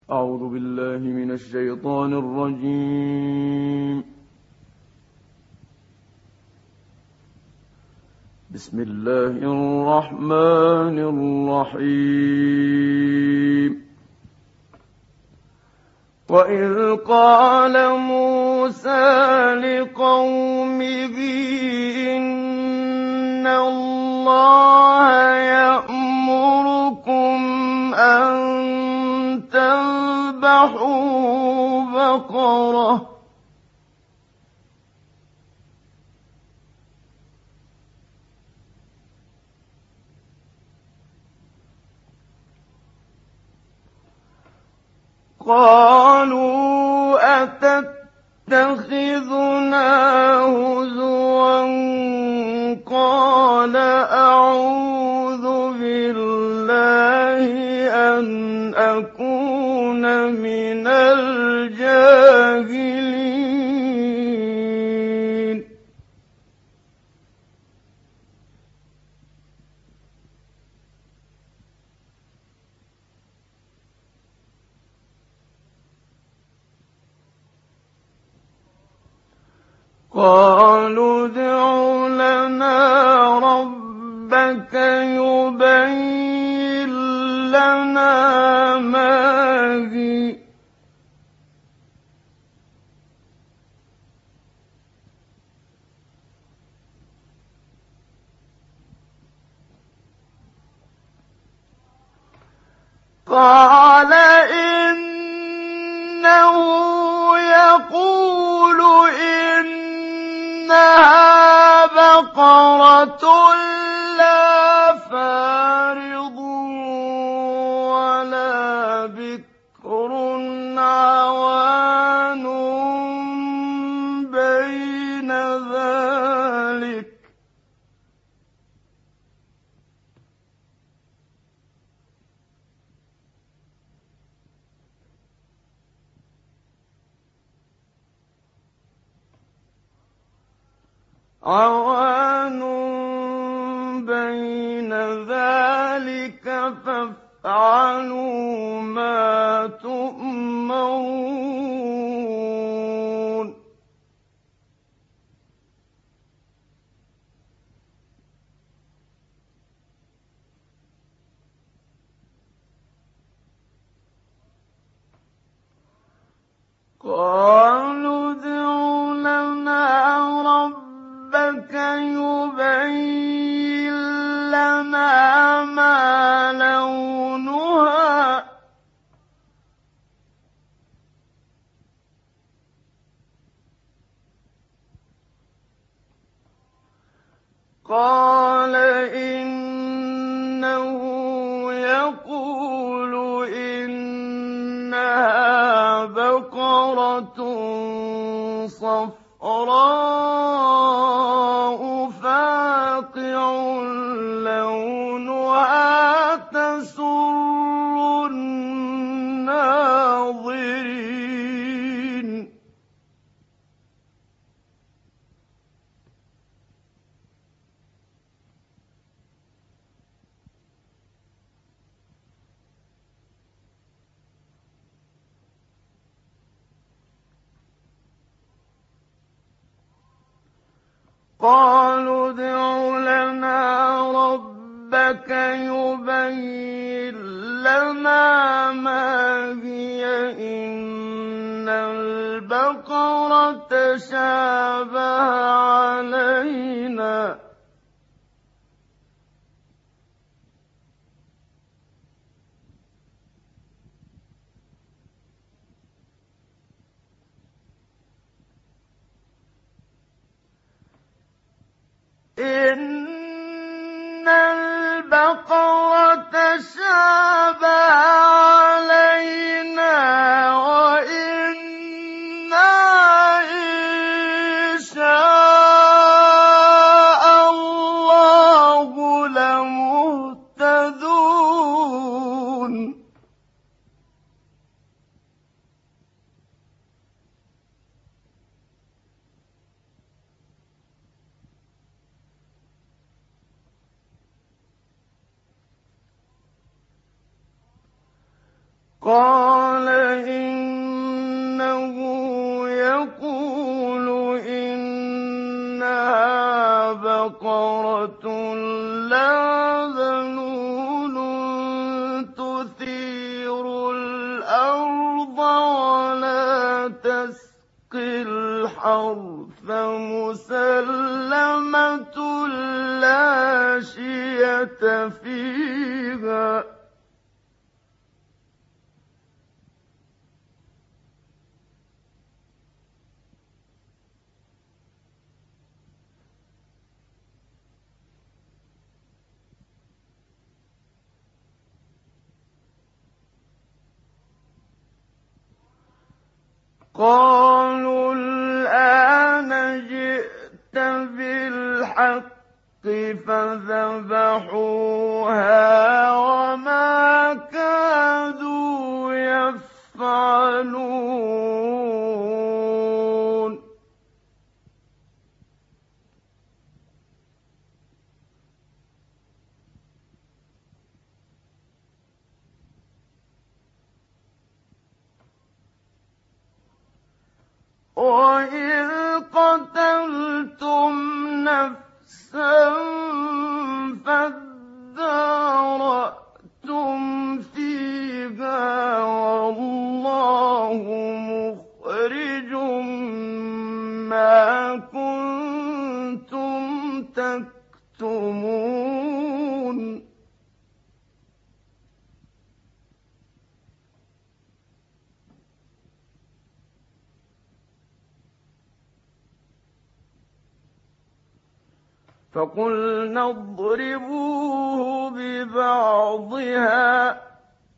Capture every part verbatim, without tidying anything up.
أعوذ بالله من الشيطان الرجيم. بسم الله الرحمن الرحيم. وإذ قال موسى لقومه إن الله يأمركم أن تذبحوا بقرة قالوا أتتخذنا هزوا قال أعوذ بالله أن أكون من الجاهلين. قالوا ادع لنا ربك يبين لنا ما هي قال إنه يقول إنها بقرة لا فارض ولا بكر عوان بين ذلك عوان بين ذلك فافعلوا ما تؤمرون. قالوا ادع لنا ربك يبين لنا ما لونها قال إنه يقول إنها بقرة صفراء فاقع لونها تسر الناظرين. قالوا ادع لنا ربك يبين لنا ما هي إن البقرة تشابه علينا إن البقرة تشابه علينا وإنا إن شاء الله لمهتدون. قال الحرث مسلمة لا شية فيها قالوا الآن جئت بالحق فذبحوها وما كادوا يفعلون وإذ قتلتم نفسا فادارأتم فيها والله مخرج ما كنتم تكتمون فقلنا اضربوه ببعضها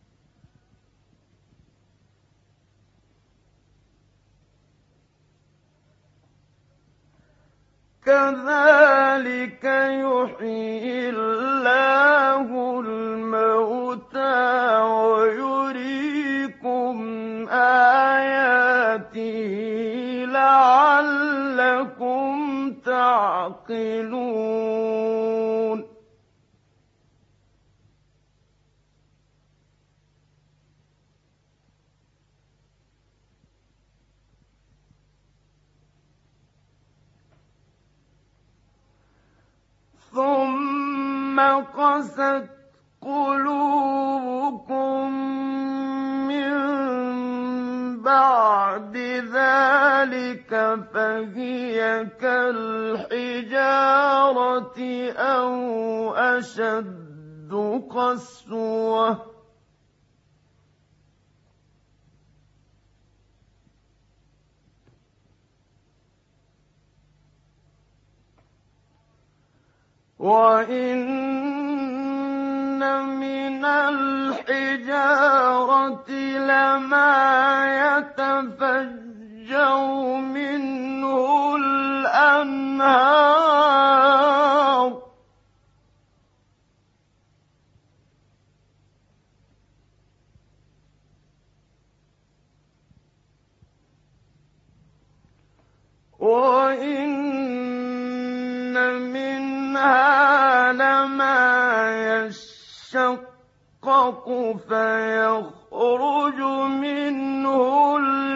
كذلك يحيي الله الموتى ويريكم آياته لعلكم تعقلون ثم قست قلوبكم من بعد ذلك فهي كالحجارة أو أشد قسوة وَإِنَّ مِنَ الْحِجَارَةِ لَمَا يَتَفَجَّرُ مِنْهُ الْأَنْهَارُ وَإِنَّ مِنْهَا لَمَا يَشَّقَّقُ فَيَخْرُجُ مِنْهُ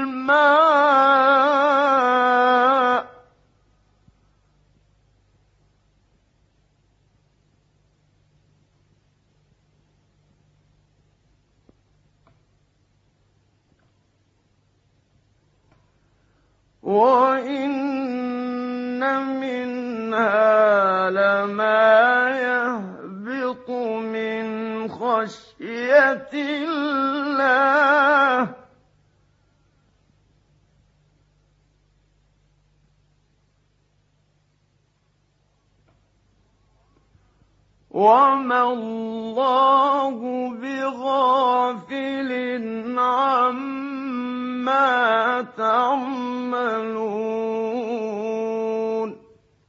الْمَاءُ وَإِنَّ مِنْهَا لَمَا يَهْبِطُ مِنْ خَشْيَةِ اللَّهِ وَمَا اللَّهُ بِغَافِلٍ عَمَّا تَعْمَلُونَ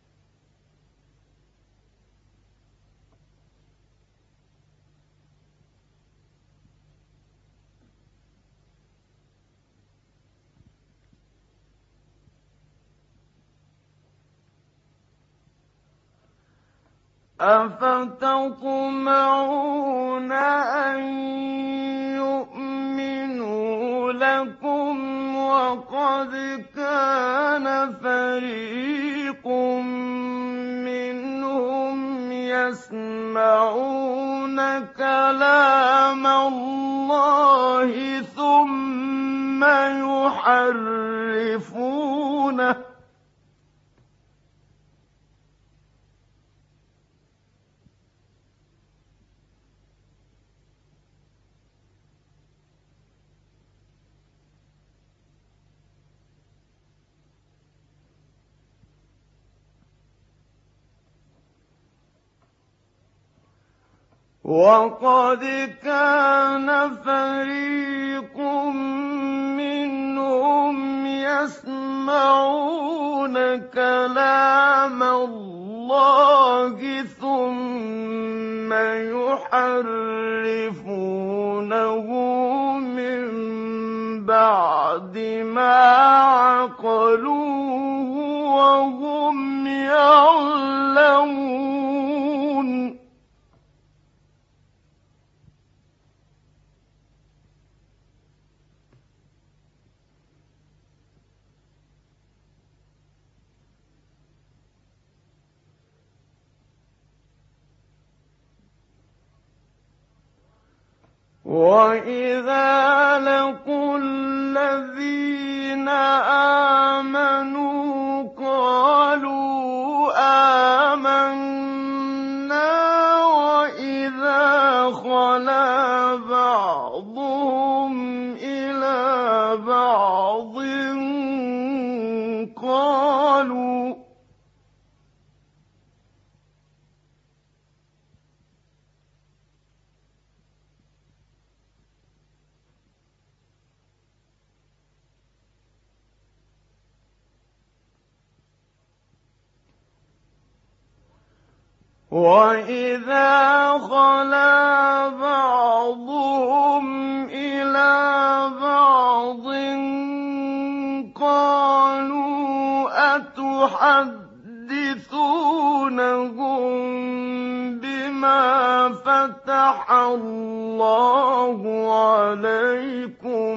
أَفَتَطْمَعُونَ أَن يُؤْمِنُوا لَكُمْ وَقَدْ كَانَ فَرِيقٌ مِّنْهُمْ يَسْمَعُونَ كَلَامَ اللَّهِ ثُمَّ يُحَرِّفُونَهُ يسمعونه وقد كان فريق منهم يسمعون كلام الله ثم يحرفونه من بعد ما عقلوه وهم يعلمون وَإِذَا لَقُوا الَّذِينَ آمَنُوا قَالُوا آمَنَّا وَإِذَا خَلَا بَعْضُهُمْ إِلَىٰ بَعْضٍ قَالُوا وَإِذَا خَلَا بَعْضُهُمْ إِلَىٰ بَعْضٍ قَالُوا أَتُحَدِّثُونَهُم بِمَا فَتَحَ اللَّهُ عَلَيْكُمْ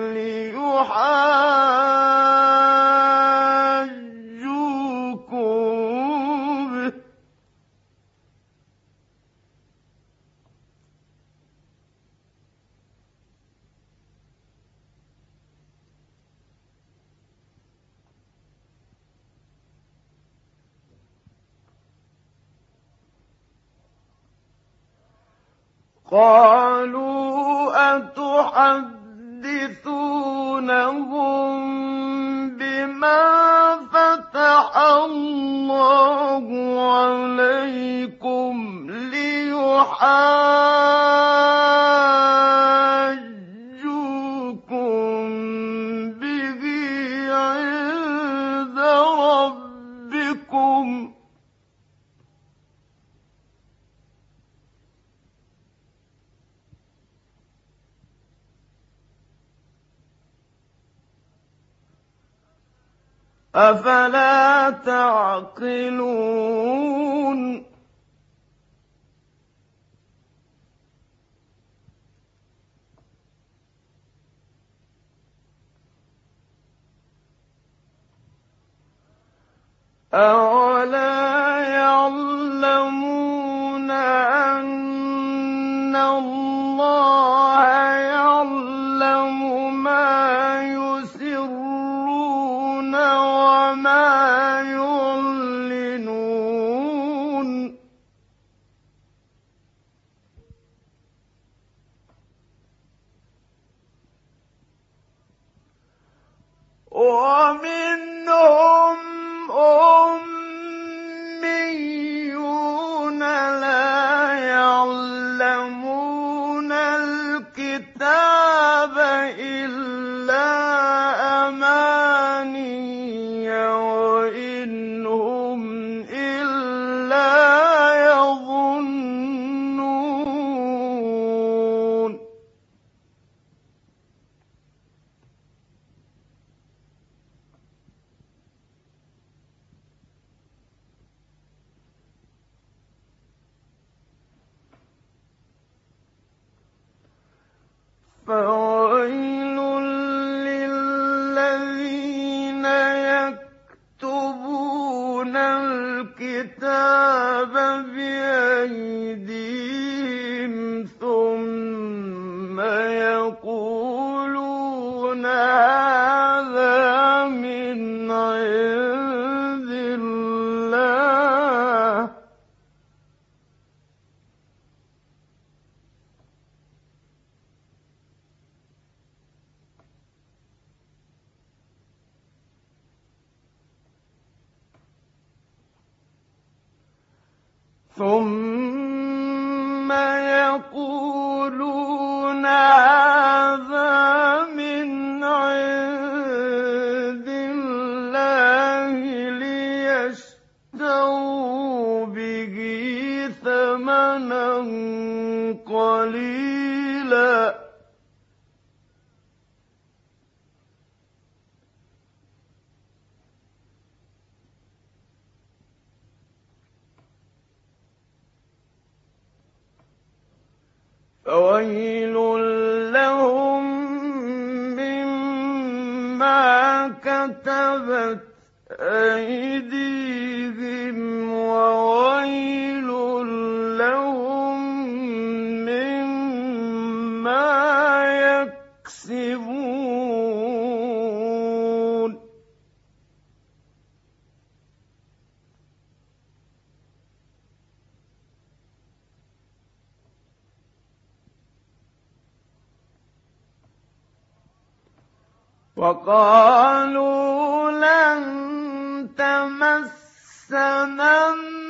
لِيُحَاجُّوكُم بِهِ ۚ قَالُوا أَتُحَدِّثُونَهُم بِمَا فَتَحَ اللَّهُ عَلَيْكُمْ لِيُحَاجُّوكُم بِهِ عِندَ رَبِّكُمْ ۚ أَفَلَا تَعْقِلُونَ أَوَلَا يَعْلَمُونَ أَنَّ اللَّهَ يَعْلَمُ مَا يُسِرُّونَ وَمَا يُعْلِنُونَ وَمِنْهُمْ أُمِّيُّونَ لَا يَعْلَمُونَ الْكِتَابَ إِلَّا أَمَانِيَّ وَإِنْ هُمْ إِلَّا يَظُنُّونَ فَوَيْلٌ لِّلَّذِينَ يَكْتُبُونَ الْكِتَابَ بِأَيْدِيهِمْ ثُمَّ يَقُولُونَ هَٰذَا مِنْ عِندِ ثم يقولون هذا من عند الله ليشتروا به ثمنا قليلا فويل لهم مما كتبت أيديهم وويل لهم مما يكسبون وقالوا لن تمسنا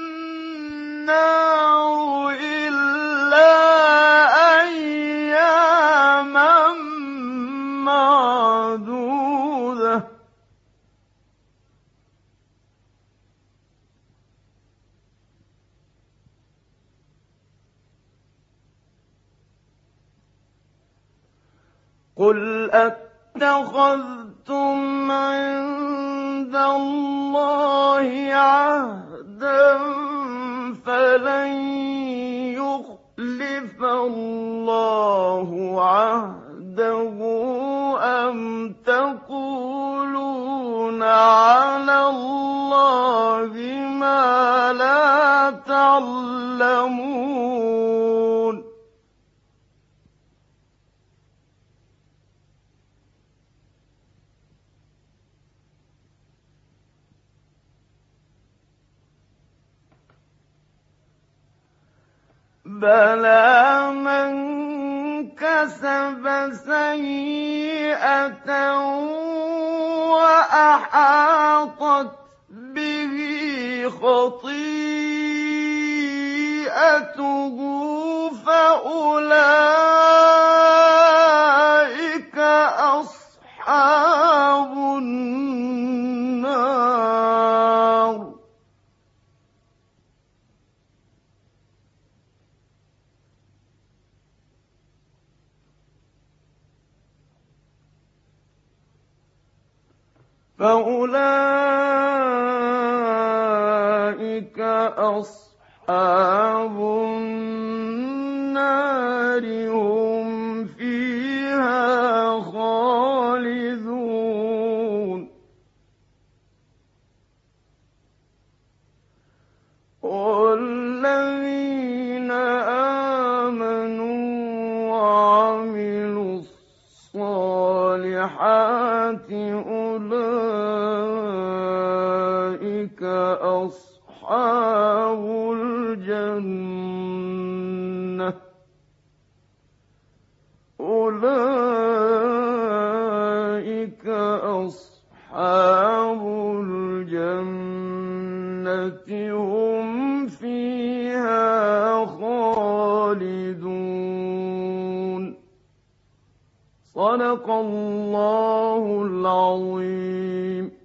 النار إلا أياما معدودة قل اتخذتم عند الله عهدا فلن يخلف الله عهده أم تقولون على الله ما لا تعلمون بلى من كسب سيئة وأحاطت به خطيئته فأولئك أصحاب النار فأولئك أصحاب النار هم فيها خالدون والذين آمنوا وعملوا الصالحات أولئك أصحاب الجنة أولئك أصحاب الجنة هم فيها خالدون صدق الله العظيم.